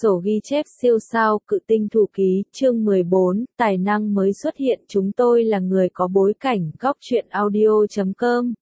Sổ ghi chép siêu sao, Cự tinh thủ ký, chương 14, tài năng mới xuất hiện. Chúng tôi là người có bối cảnh. Góc truyện audio.com.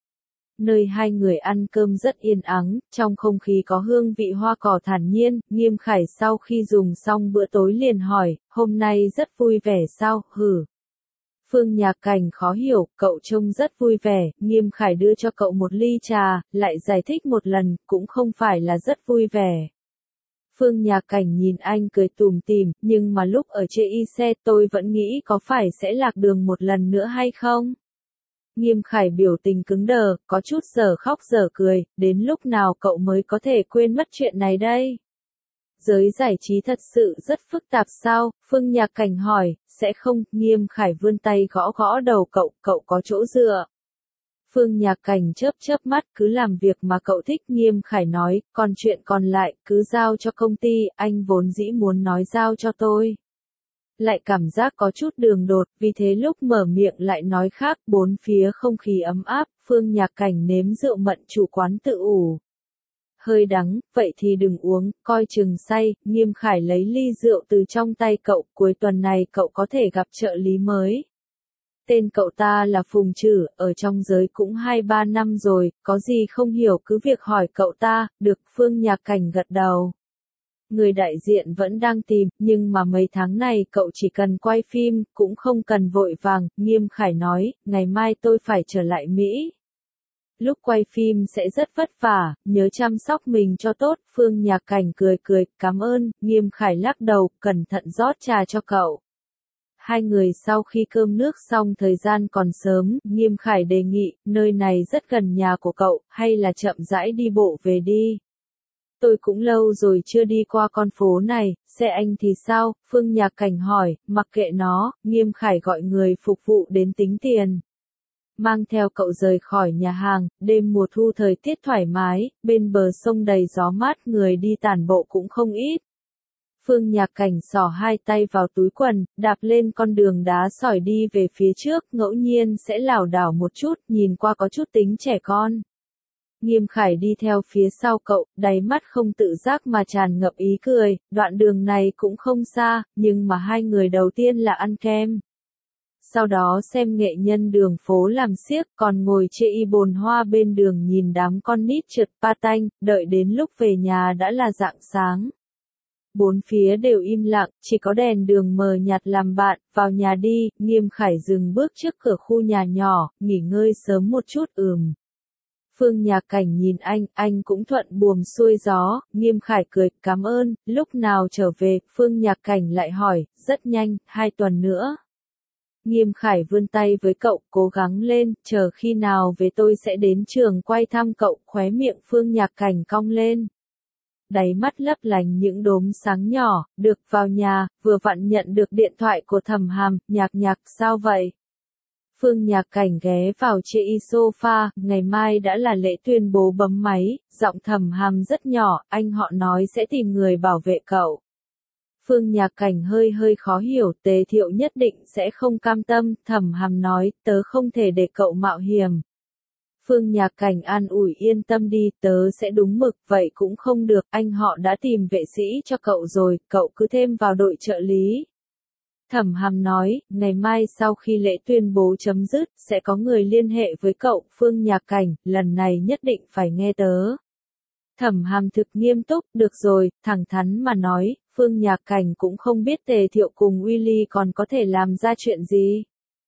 Nơi hai người ăn cơm rất yên ắng, trong không khí có hương vị hoa cỏ thản nhiên. Nghiêm Khải sau khi dùng xong bữa tối liền hỏi, hôm nay rất vui vẻ sao? Hử. Phương Nhạc Cảnh khó hiểu, cậu trông rất vui vẻ. Nghiêm Khải đưa cho cậu một ly trà, lại giải thích một lần, cũng không phải là rất vui vẻ. Phương Nhạc Cảnh nhìn anh cười tủm tỉm, nhưng mà lúc ở trên xe tôi vẫn nghĩ có phải sẽ lạc đường một lần nữa hay không? Nghiêm Khải biểu tình cứng đờ, có chút giờ khóc giờ cười, đến lúc nào cậu mới có thể quên mất chuyện này đây? Giới giải trí thật sự rất phức tạp sao? Phương Nhạc Cảnh hỏi, sẽ không? Nghiêm Khải vươn tay gõ gõ đầu cậu có chỗ dựa. Phương Nhạc Cảnh chớp mắt, cứ làm việc mà cậu thích. Nghiêm Khải nói, còn chuyện còn lại, cứ giao cho công ty, anh vốn dĩ muốn nói giao cho tôi. Lại cảm giác có chút đường đột, vì thế lúc mở miệng lại nói khác. Bốn phía không khí ấm áp, Phương Nhạc Cảnh nếm rượu mận chủ quán tự ủ. Hơi đắng, vậy thì đừng uống, coi chừng say. Nghiêm Khải lấy ly rượu từ trong tay cậu, cuối tuần này cậu có thể gặp trợ lý mới. Tên cậu ta là Phùng Trử, ở trong giới cũng 2-3 năm rồi, có gì không hiểu cứ việc hỏi cậu ta. Được. Phương Nhạc Cảnh gật đầu. Người đại diện vẫn đang tìm, nhưng mà mấy tháng này cậu chỉ cần quay phim, cũng không cần vội vàng. Nghiêm Khải nói, ngày mai tôi phải trở lại Mỹ. Lúc quay phim sẽ rất vất vả, nhớ chăm sóc mình cho tốt. Phương Nhạc Cảnh cười, cảm ơn. Nghiêm Khải lắc đầu, cẩn thận rót trà cho cậu. Hai người sau khi cơm nước xong, thời gian còn sớm, Nghiêm Khải đề nghị, nơi này rất gần nhà của cậu, hay là chậm rãi đi bộ về đi. Tôi cũng lâu rồi chưa đi qua con phố này, xe anh thì sao? Phương Nhạc Cảnh hỏi. Mặc kệ nó. Nghiêm Khải gọi người phục vụ đến tính tiền. Mang theo cậu rời khỏi nhà hàng. Đêm mùa thu thời tiết thoải mái, bên bờ sông đầy gió mát, người đi tản bộ cũng không ít. Phương Nhạc Cảnh xỏ hai tay vào túi quần, đạp lên con đường đá sỏi đi về phía trước, ngẫu nhiên sẽ lảo đảo một chút, nhìn qua có chút tính trẻ con. Nghiêm Khải đi theo phía sau cậu, đáy mắt không tự giác mà tràn ngập ý cười. Đoạn đường này cũng không xa, nhưng mà hai người đầu tiên là ăn kem. Sau đó xem nghệ nhân đường phố làm xiếc, còn ngồi chê y bồn hoa bên đường nhìn đám con nít trượt patin. Đợi đến lúc về nhà đã là rạng sáng. Bốn phía đều im lặng, chỉ có đèn đường mờ nhạt làm bạn. Vào nhà đi. Nghiêm Khải dừng bước trước cửa khu nhà nhỏ, nghỉ ngơi sớm một chút. Phương Nhạc Cảnh nhìn anh cũng thuận buồm xuôi gió. Nghiêm Khải cười, cảm ơn. Lúc nào trở về? Phương Nhạc Cảnh lại hỏi. Rất nhanh, 2 tuần nữa. Nghiêm Khải vươn tay với cậu, cố gắng lên, chờ khi nào về tôi sẽ đến trường quay thăm cậu. Khóe miệng Phương Nhạc Cảnh cong lên. Đáy mắt lấp lánh những đốm sáng nhỏ. Được. Vào nhà, vừa vặn nhận được điện thoại của Thẩm Hàm. Nhạc, sao vậy? Phương Nhạc Cảnh ghé vào chê y sofa, ngày mai đã là lễ tuyên bố. Bấm máy, giọng Thẩm Hàm rất nhỏ, anh họ nói sẽ tìm người bảo vệ cậu. Phương Nhạc Cảnh hơi khó hiểu, Tề Thiệu nhất định sẽ không cam tâm. Thẩm Hàm nói, tớ không thể để cậu mạo hiểm. Phương Nhạc Cảnh an ủi, yên tâm đi, tớ sẽ đúng mực. Vậy cũng không được, anh họ đã tìm vệ sĩ cho cậu rồi, cậu cứ thêm vào đội trợ lý. Thẩm Hàm nói, ngày mai sau khi lễ tuyên bố chấm dứt, sẽ có người liên hệ với cậu. Phương Nhạc Cảnh, lần này nhất định phải nghe tớ. Thẩm Hàm thực nghiêm túc, được rồi, thẳng thắn mà nói, Phương Nhạc Cảnh cũng không biết Tề Thiệu cùng Willy còn có thể làm ra chuyện gì.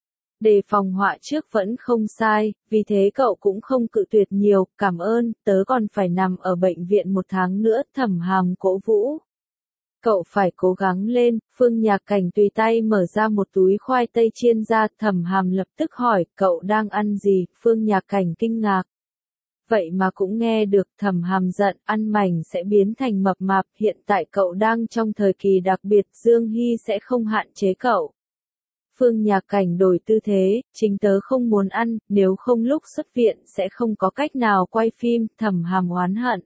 Đề phòng họa trước vẫn không sai, vì thế cậu cũng không cự tuyệt nhiều. Cảm ơn, tớ còn phải nằm ở bệnh viện 1 tháng nữa. Thẩm Hàm cổ vũ. Cậu phải cố gắng lên. Phương Nhạc Cảnh tùy tay mở ra một túi khoai tây chiên ra. Thẩm Hàm lập tức hỏi, cậu đang ăn gì? Phương Nhạc Cảnh kinh ngạc. Vậy mà cũng nghe được. Thẩm Hàm giận, ăn mảnh sẽ biến thành mập mạp. Hiện tại cậu đang trong thời kỳ đặc biệt, Dương Hy sẽ không hạn chế cậu. Phương Nhạc Cảnh đổi tư thế, chính tớ không muốn ăn, nếu không lúc xuất viện sẽ không có cách nào quay phim. Thẩm Hàm oán hận.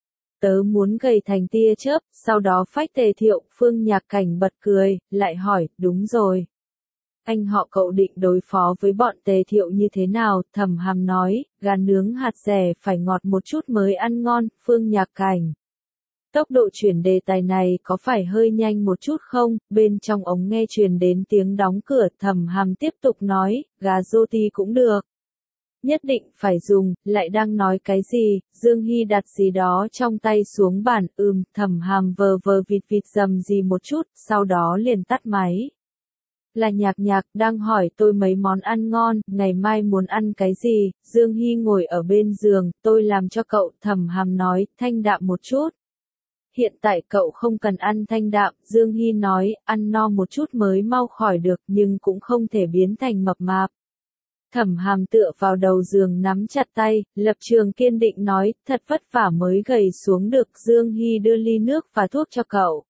Tớ muốn gầy thành tia chớp, sau đó phách Tề Thiệu. Phương Nhạc Cảnh bật cười, lại hỏi, đúng rồi. Anh họ cậu định đối phó với bọn Tề Thiệu như thế nào? Thẩm Hàm nói, gà nướng hạt dẻ phải ngọt một chút mới ăn ngon. Phương Nhạc Cảnh. Tốc độ chuyển đề tài này có phải hơi nhanh một chút không? Bên trong ống nghe truyền đến tiếng đóng cửa, Thẩm Hàm tiếp tục nói, gà rô-ti cũng được. Nhất định phải dùng, lại đang nói cái gì? Dương Hy đặt gì đó trong tay xuống bàn, Thẩm Hàm vờ vờ vịt vịt rầm gì một chút, sau đó liền tắt máy. Là Nhạc Nhạc đang hỏi tôi mấy món ăn ngon, ngày mai muốn ăn cái gì? Dương Hy ngồi ở bên giường, tôi làm cho cậu. Thẩm Hàm nói, thanh đạm một chút. Hiện tại cậu không cần ăn thanh đạm, Dương Hy nói, ăn no một chút mới mau khỏi được, nhưng cũng không thể biến thành mập mạp. Thẩm Hàm tựa vào đầu giường nắm chặt tay, lập trường kiên định nói, thật vất vả mới gầy xuống được. Dương Hy đưa ly nước và thuốc cho cậu.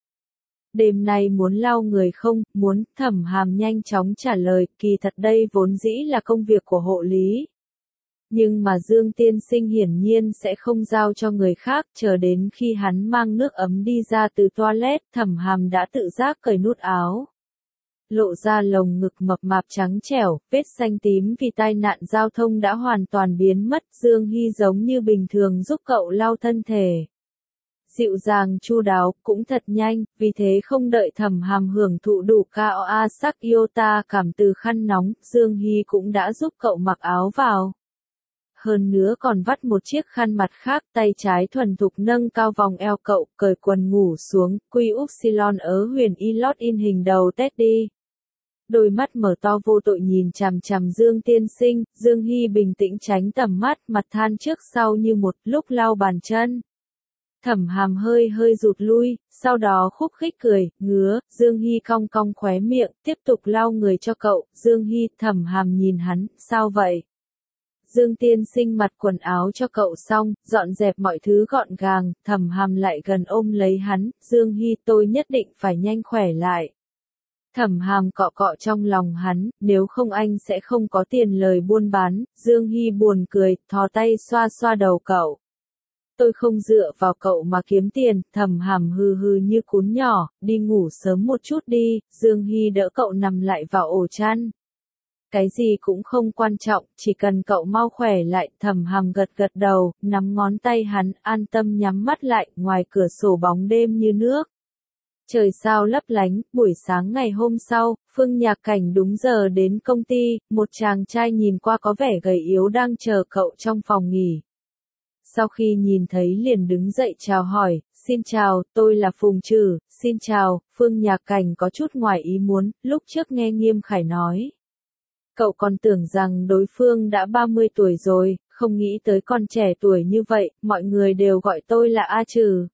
Đêm nay muốn lau người không? Muốn. Thẩm Hàm nhanh chóng trả lời, kỳ thật đây vốn dĩ là công việc của hộ lý. Nhưng mà Dương tiên sinh hiển nhiên sẽ không giao cho người khác, chờ đến khi hắn mang nước ấm đi ra từ toilet, Thẩm Hàm đã tự giác cởi nút áo. Lộ ra lồng ngực mập mạp trắng trẻo, vết xanh tím vì tai nạn giao thông đã hoàn toàn biến mất. Dương Hy giống như bình thường giúp cậu lau thân thể. Dịu dàng chu đáo, cũng thật nhanh, vì thế không đợi Thẩm Hàm hưởng thụ đủ cao sắc iota cảm từ khăn nóng, Dương Hy cũng đã giúp cậu mặc áo vào. Hơn nữa còn vắt một chiếc khăn mặt khác, tay trái thuần thục nâng cao vòng eo cậu, cởi quần ngủ xuống, quy upsilon ớ huyền y lót in hình đầu Teddy. Đôi mắt mở to vô tội nhìn chằm chằm Dương tiên sinh, Dương Hy bình tĩnh tránh tầm mắt, mặt than trước sau như một lúc lau bàn chân. Thẩm Hàm hơi rụt lui, sau đó khúc khích cười, ngứa. Dương Hy cong cong khóe miệng, tiếp tục lau người cho cậu. Dương Hy. Thẩm Hàm nhìn hắn, sao vậy? Dương tiên sinh mặc quần áo cho cậu xong, dọn dẹp mọi thứ gọn gàng, Thẩm Hàm lại gần ôm lấy hắn, Dương Hy, tôi nhất định phải nhanh khỏe lại. Thẩm Hàm cọ cọ trong lòng hắn, nếu không anh sẽ không có tiền lời buôn bán. Dương Hy buồn cười, thò tay xoa xoa đầu cậu. Tôi không dựa vào cậu mà kiếm tiền. Thẩm Hàm hừ hừ như cún nhỏ, đi ngủ sớm một chút đi. Dương Hy đỡ cậu nằm lại vào ổ chăn. Cái gì cũng không quan trọng, chỉ cần cậu mau khỏe lại. Thẩm Hàm gật gật đầu, nắm ngón tay hắn, an tâm nhắm mắt lại. Ngoài cửa sổ bóng đêm như nước. Trời sao lấp lánh. Buổi sáng ngày hôm sau, Phương Nhạc Cảnh đúng giờ đến công ty, một chàng trai nhìn qua có vẻ gầy yếu đang chờ cậu trong phòng nghỉ. Sau khi nhìn thấy liền đứng dậy chào hỏi, xin chào, tôi là Phùng Trừ. Xin chào. Phương Nhạc Cảnh có chút ngoài ý muốn, lúc trước nghe Nghiêm Khải nói. Cậu còn tưởng rằng đối phương đã 30 tuổi rồi, không nghĩ tới còn trẻ tuổi như vậy, mọi người đều gọi tôi là A Trừ.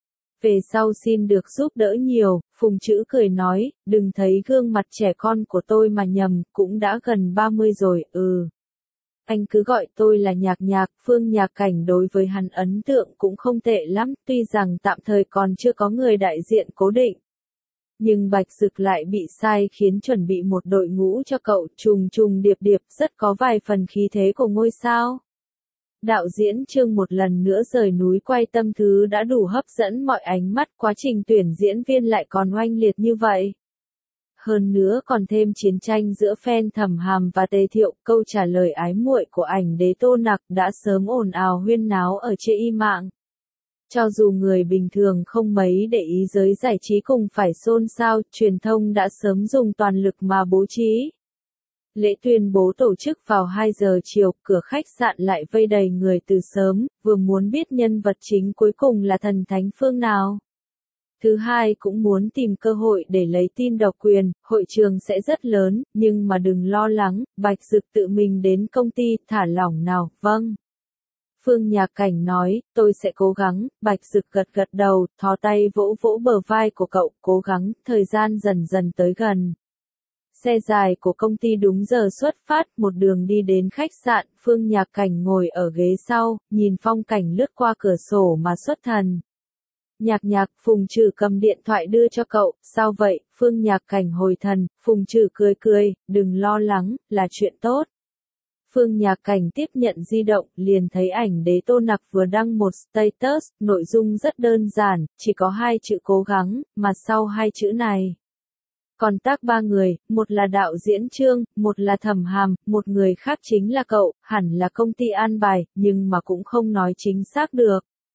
Về sau xin được giúp đỡ nhiều. Phùng Trữ cười nói, đừng thấy gương mặt trẻ con của tôi mà nhầm, cũng đã gần 30 rồi. Anh cứ gọi tôi là Nhạc Nhạc. Phương Nhạc Cảnh đối với hắn ấn tượng cũng không tệ lắm, tuy rằng tạm thời còn chưa có người đại diện cố định. Nhưng Bạch Dực lại bị sai khiến chuẩn bị một đội ngũ cho cậu, trùng trùng điệp điệp, rất có vài phần khí thế của ngôi sao. Đạo diễn Trương một lần nữa rời núi quay tâm thứ đã đủ hấp dẫn mọi ánh mắt, quá trình tuyển diễn viên lại còn oanh liệt như vậy. Hơn nữa còn thêm chiến tranh giữa fan Thẩm Hàm và Tề Thiệu, câu trả lời ái muội của ảnh đế Tô Nặc đã sớm ồn ào huyên náo ở trên y mạng. Cho dù người bình thường không mấy để ý giới giải trí cùng phải xôn xao, truyền thông đã sớm dùng toàn lực mà bố trí. Lễ tuyên bố tổ chức vào 2 giờ chiều, cửa khách sạn lại vây đầy người từ sớm, vừa muốn biết nhân vật chính cuối cùng là thần thánh phương nào. Thứ hai cũng muốn tìm cơ hội để lấy tin độc quyền, hội trường sẽ rất lớn, nhưng mà đừng lo lắng, Bạch Dực tự mình đến công ty, thả lỏng nào. Vâng. Phương Nhạc Cảnh nói, tôi sẽ cố gắng. Bạch Dực gật gật đầu, thò tay vỗ vỗ bờ vai của cậu, cố gắng. Thời gian dần dần tới gần. Xe dài của công ty đúng giờ xuất phát, một đường đi đến khách sạn. Phương Nhạc Cảnh ngồi ở ghế sau, nhìn phong cảnh lướt qua cửa sổ mà xuất thần. Nhạc Nhạc. Phùng Trừ cầm điện thoại đưa cho cậu. Sao vậy? Phương Nhạc Cảnh hồi thần. Phùng Trừ cười cười, đừng lo lắng, là chuyện tốt. Phương Nhạc Cảnh tiếp nhận di động, liền thấy ảnh đế Tô Nặc vừa đăng một status, nội dung rất đơn giản, chỉ có 2 chữ cố gắng, mà sau 2 chữ này. Còn tác 3 người, một là đạo diễn Trương, một là Thẩm Hàm, một người khác chính là cậu, hẳn là công ty an bài, nhưng mà cũng không nói chính xác được.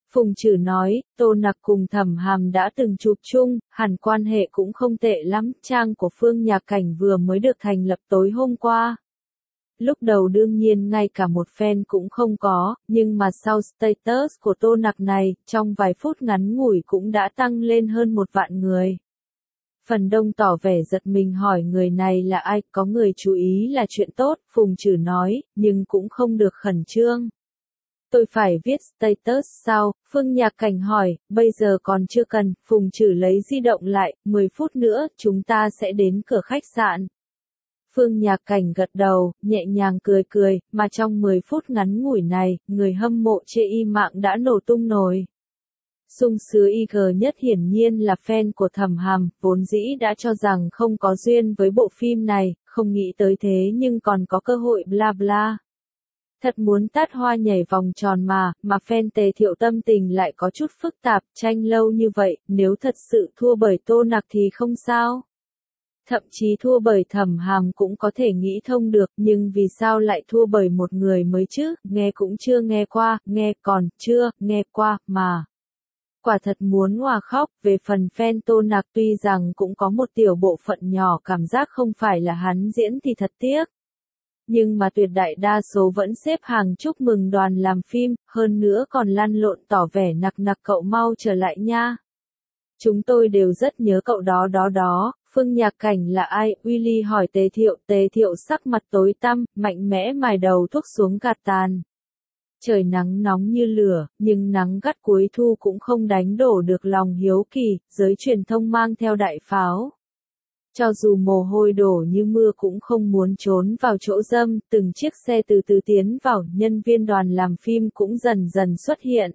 Phùng Trử nói, Tô Nặc cùng Thẩm Hàm đã từng chụp chung, hẳn quan hệ cũng không tệ lắm, trang của Phương Nhạc Cảnh vừa mới được thành lập tối hôm qua. Lúc đầu đương nhiên ngay cả một fan cũng không có, nhưng mà sau status của Tô Nặc này, trong vài phút ngắn ngủi cũng đã tăng lên hơn 1 vạn người. Phần đông tỏ vẻ giật mình hỏi người này là ai, có người chú ý là chuyện tốt, Phùng Trử nói, nhưng cũng không được khẩn trương. Tôi phải viết status sao? Phương Nhạc Cảnh hỏi, bây giờ còn chưa cần, Phùng Trử lấy di động lại, 10 phút nữa, chúng ta sẽ đến cửa khách sạn. Phương Nhạc Cảnh gật đầu, nhẹ nhàng cười, mà trong 10 phút ngắn ngủi này, người hâm mộ chê y mạng đã nổ tung nồi. Sung sứ IG nhất hiển nhiên là fan của Thẩm Hàm, vốn dĩ đã cho rằng không có duyên với bộ phim này, không nghĩ tới thế nhưng còn có cơ hội bla bla. Thật muốn tát hoa nhảy vòng tròn mà fan Tề Thiệu tâm tình lại có chút phức tạp, tranh lâu như vậy, nếu thật sự thua bởi Tô Nặc thì không sao. Thậm chí thua bởi Thẩm Hàm cũng có thể nghĩ thông được, nhưng vì sao lại thua bởi một người mới chứ, nghe cũng chưa nghe qua, nghe còn chưa nghe qua, mà. Quả thật muốn hòa khóc, về phần fan Tô Nặc tuy rằng cũng có một tiểu bộ phận nhỏ cảm giác không phải là hắn diễn thì thật tiếc. Nhưng mà tuyệt đại đa số vẫn xếp hàng chúc mừng đoàn làm phim, hơn nữa còn lăn lộn tỏ vẻ nặc cậu mau trở lại nha. Chúng tôi đều rất nhớ cậu đó. Phương Nhạc Cảnh là ai? Willy hỏi Tề Thiệu sắc mặt tối tăm, mạnh mẽ mài đầu thuốc xuống gạt tàn. Trời nắng nóng như lửa, nhưng nắng gắt cuối thu cũng không đánh đổ được lòng hiếu kỳ, giới truyền thông mang theo đại pháo. Cho dù mồ hôi đổ như mưa cũng không muốn trốn vào chỗ râm, từng chiếc xe từ từ tiến vào, nhân viên đoàn làm phim cũng dần dần xuất hiện.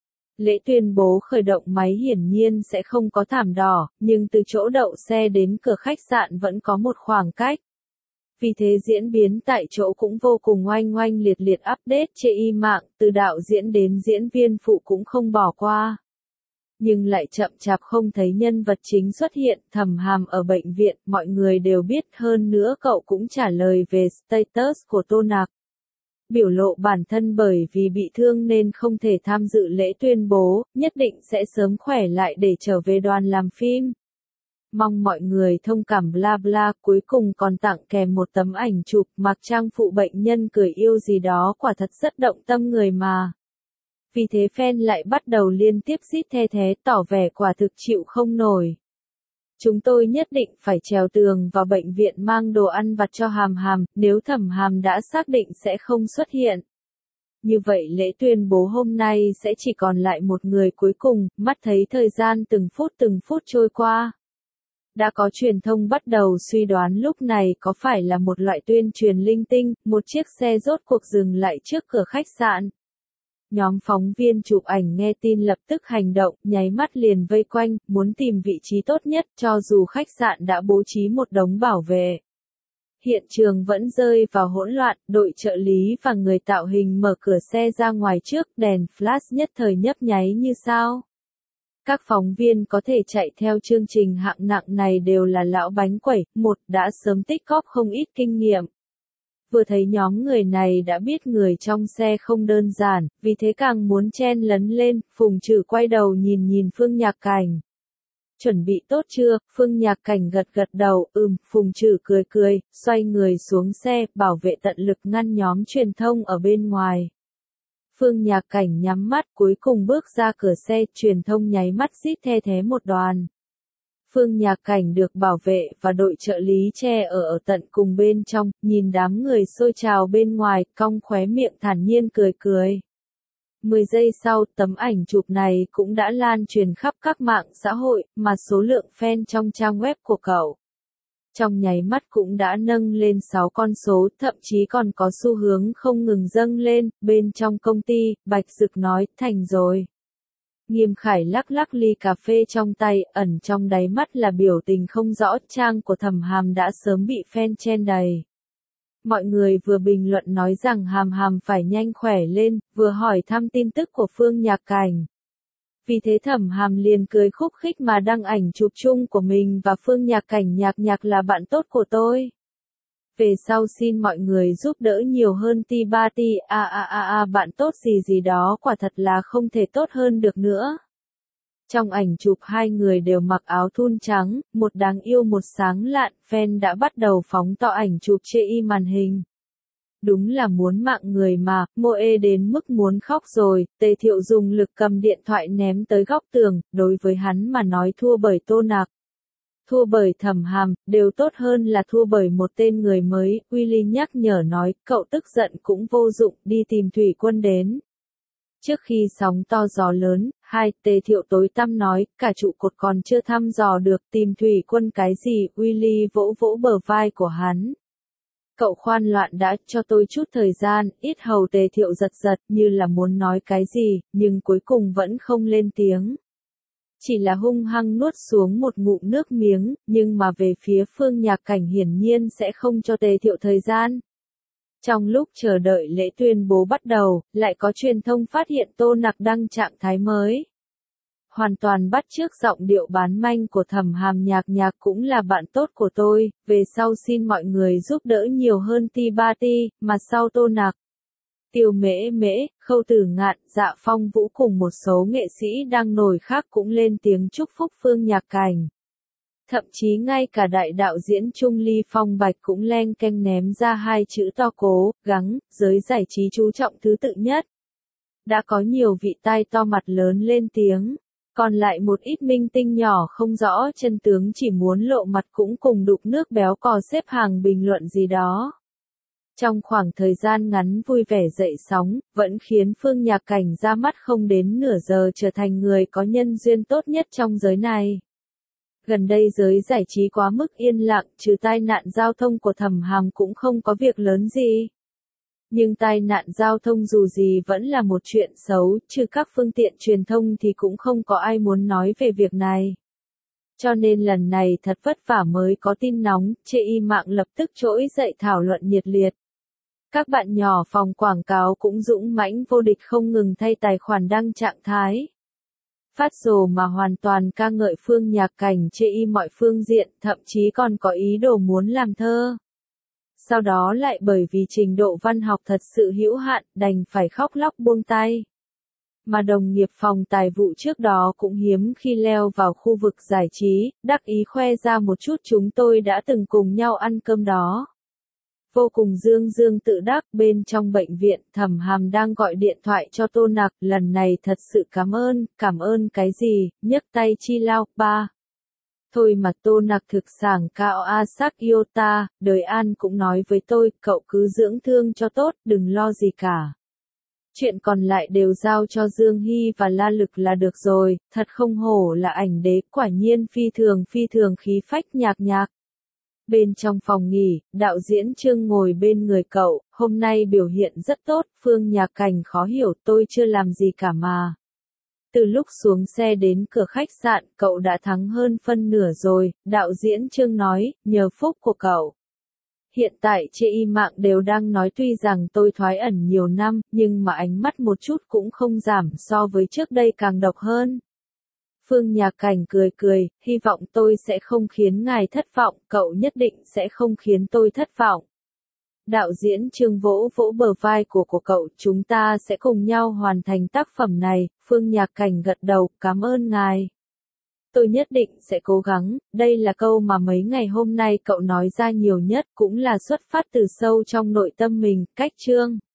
Lễ tuyên bố khởi động máy hiển nhiên sẽ không có thảm đỏ, nhưng từ chỗ đậu xe đến cửa khách sạn vẫn có một khoảng cách. Vì thế diễn biến tại chỗ cũng vô cùng oanh oanh liệt update chê y mạng, từ đạo diễn đến diễn viên phụ cũng không bỏ qua. Nhưng lại chậm chạp không thấy nhân vật chính xuất hiện, Thẩm Hàm ở bệnh viện, mọi người đều biết, hơn nữa cậu cũng trả lời về status của Tô Nặc. Biểu lộ bản thân bởi vì bị thương nên không thể tham dự lễ tuyên bố, nhất định sẽ sớm khỏe lại để trở về đoàn làm phim. Mong mọi người thông cảm bla bla, cuối cùng còn tặng kèm một tấm ảnh chụp mặc trang phụ bệnh nhân cười yêu gì đó, quả thật rất động tâm người mà. Vì thế fan lại bắt đầu liên tiếp rít the thé tỏ vẻ quả thực chịu không nổi. Chúng tôi nhất định phải trèo tường vào bệnh viện mang đồ ăn vặt cho Hàm, nếu Thẩm Hàm đã xác định sẽ không xuất hiện. Như vậy lễ tuyên bố hôm nay sẽ chỉ còn lại một người cuối cùng, mắt thấy thời gian từng phút trôi qua. Đã có truyền thông bắt đầu suy đoán lúc này có phải là một loại tuyên truyền linh tinh, một chiếc xe rốt cuộc dừng lại trước cửa khách sạn. Nhóm phóng viên chụp ảnh nghe tin lập tức hành động, nháy mắt liền vây quanh, muốn tìm vị trí tốt nhất, cho dù khách sạn đã bố trí một đống bảo vệ. Hiện trường vẫn rơi vào hỗn loạn, đội trợ lý và người tạo hình mở cửa xe ra ngoài trước, đèn flash nhất thời nhấp nháy như sao. Các phóng viên có thể chạy theo chương trình hạng nặng này đều là lão bánh quẩy, đã sớm tích góp không ít kinh nghiệm. Vừa thấy nhóm người này đã biết người trong xe không đơn giản, vì thế càng muốn chen lấn lên, Phùng Trử quay đầu nhìn Phương Nhạc Cảnh. Chuẩn bị tốt chưa? Phương Nhạc Cảnh gật đầu, Phùng Trử cười, xoay người xuống xe, bảo vệ tận lực ngăn nhóm truyền thông ở bên ngoài. Phương Nhạc Cảnh nhắm mắt cuối cùng bước ra cửa xe, truyền thông nháy mắt rít the thé một đoàn. Phương Nhạc Cảnh được bảo vệ và đội trợ lý che ở tận cùng bên trong, nhìn đám người xôi trào bên ngoài, cong khóe miệng thản nhiên cười. 10 giây sau, tấm ảnh chụp này cũng đã lan truyền khắp các mạng xã hội, mà số lượng fan trong trang web của cậu trong nháy mắt cũng đã nâng lên 6 con số, thậm chí còn có xu hướng không ngừng dâng lên. Bên trong công ty, Bạch Dực nói, thành rồi. Nghiêm Khải lắc ly cà phê trong tay, ẩn trong đáy mắt là biểu tình không rõ, trang của Thẩm Hàm đã sớm bị fan chen đầy. Mọi người vừa bình luận nói rằng Hàm phải nhanh khỏe lên, vừa hỏi thăm tin tức của Phương Nhạc Cảnh. Vì thế Thẩm Hàm liền cười khúc khích mà đăng ảnh chụp chung của mình và Phương Nhạc Cảnh, nhạc là bạn tốt của tôi. Về sau xin mọi người giúp đỡ nhiều hơn ti ba ti, bạn tốt gì gì đó quả thật là không thể tốt hơn được nữa. Trong ảnh chụp hai người đều mặc áo thun trắng, một đáng yêu một sáng lạn, fan đã bắt đầu phóng to ảnh chụp chê y màn hình. Đúng là muốn mạng người mà, Moe đến mức muốn khóc rồi, Tề Thiệu dùng lực cầm điện thoại ném tới góc tường, đối với hắn mà nói thua bởi Tô Nặc. Thua bởi Thẩm Hàm, đều tốt hơn là thua bởi một tên người mới, Willy nhắc nhở nói, cậu tức giận cũng vô dụng, đi tìm thủy quân đến. Trước khi sóng to gió lớn, Tề Thiệu tối tăm nói, cả trụ cột còn chưa thăm dò được, tìm thủy quân cái gì, Willy vỗ vỗ bờ vai của hắn. Cậu khoan loạn đã, cho tôi chút thời gian, ít hầu Tề Thiệu giật giật như là muốn nói cái gì, nhưng cuối cùng vẫn không lên tiếng. Chỉ là hung hăng nuốt xuống một ngụm nước miếng, nhưng mà về phía Phương Nhạc Cảnh hiển nhiên sẽ không cho Tề Thiệu thời gian. Trong lúc chờ đợi lễ tuyên bố bắt đầu, lại có truyền thông phát hiện Tô Nặc đăng trạng thái mới. Hoàn toàn bắt chước giọng điệu bán manh của Thẩm Hàm, nhạc nhạc cũng là bạn tốt của tôi, về sau xin mọi người giúp đỡ nhiều hơn ti ba ti, mà sau Tô Nặc. Tiêu Mễ Mễ, Khâu Tử Ngạn, Dạ Phong Vũ cùng một số nghệ sĩ đang nổi khác cũng lên tiếng chúc phúc Phương Nhạc Cảnh. Thậm chí ngay cả đại đạo diễn Trung Ly Phong Bạch cũng len keng ném ra hai chữ to cố, gắng, giới giải trí chú trọng thứ tự nhất. Đã có nhiều vị tai to mặt lớn lên tiếng, còn lại một ít minh tinh nhỏ không rõ chân tướng chỉ muốn lộ mặt cũng cùng đục nước béo cò xếp hàng bình luận gì đó. Trong khoảng thời gian ngắn vui vẻ dậy sóng, vẫn khiến Phương Nhạc Cảnh ra mắt không đến nửa giờ trở thành người có nhân duyên tốt nhất trong giới này. Gần đây giới giải trí quá mức yên lặng, trừ tai nạn giao thông của Thẩm Hàm cũng không có việc lớn gì. Nhưng tai nạn giao thông dù gì vẫn là một chuyện xấu, trừ các phương tiện truyền thông thì cũng không có ai muốn nói về việc này. Cho nên lần này thật vất vả mới có tin nóng, chê y mạng lập tức trỗi dậy thảo luận nhiệt liệt. Các bạn nhỏ phòng quảng cáo cũng dũng mãnh vô địch không ngừng thay tài khoản đăng trạng thái. Phát rồ mà hoàn toàn ca ngợi Phương Nhạc Cảnh chê y mọi phương diện, thậm chí còn có ý đồ muốn làm thơ. Sau đó lại bởi vì trình độ văn học thật sự hữu hạn, đành phải khóc lóc buông tay. Mà đồng nghiệp phòng tài vụ trước đó cũng hiếm khi leo vào khu vực giải trí, đắc ý khoe ra một chút chúng tôi đã từng cùng nhau ăn cơm đó. Vô cùng dương dương tự đắc, bên trong bệnh viện, Thẩm Hàm đang gọi điện thoại cho Tô Nặc, lần này thật sự cảm ơn cái gì, nhấc tay chi lao, ba. Thôi mà Tô Nặc thực sảng cao a sắc yêu ta, đời an cũng nói với tôi, cậu cứ dưỡng thương cho tốt, đừng lo gì cả. Chuyện còn lại đều giao cho Dương Hy và La Lực là được rồi, thật không hổ là ảnh đế, quả nhiên phi thường khí phách nhạc nhạc. Bên trong phòng nghỉ, đạo diễn Trương ngồi bên người cậu, hôm nay biểu hiện rất tốt, Phương Nhạc Cảnh khó hiểu tôi chưa làm gì cả mà. Từ lúc xuống xe đến cửa khách sạn, cậu đã thắng hơn phân nửa rồi, đạo diễn Trương nói, nhờ phúc của cậu. Hiện tại chê y mạng đều đang nói tuy rằng tôi thoái ẩn nhiều năm, nhưng mà ánh mắt một chút cũng không giảm so với trước đây càng độc hơn. Phương Nhạc Cảnh cười, hy vọng tôi sẽ không khiến ngài thất vọng, cậu nhất định sẽ không khiến tôi thất vọng. Đạo diễn Trương vỗ bờ vai của cậu, chúng ta sẽ cùng nhau hoàn thành tác phẩm này, Phương Nhạc Cảnh gật đầu, cảm ơn ngài. Tôi nhất định sẽ cố gắng, đây là câu mà mấy ngày hôm nay cậu nói ra nhiều nhất, cũng là xuất phát từ sâu trong nội tâm mình, cách Trương.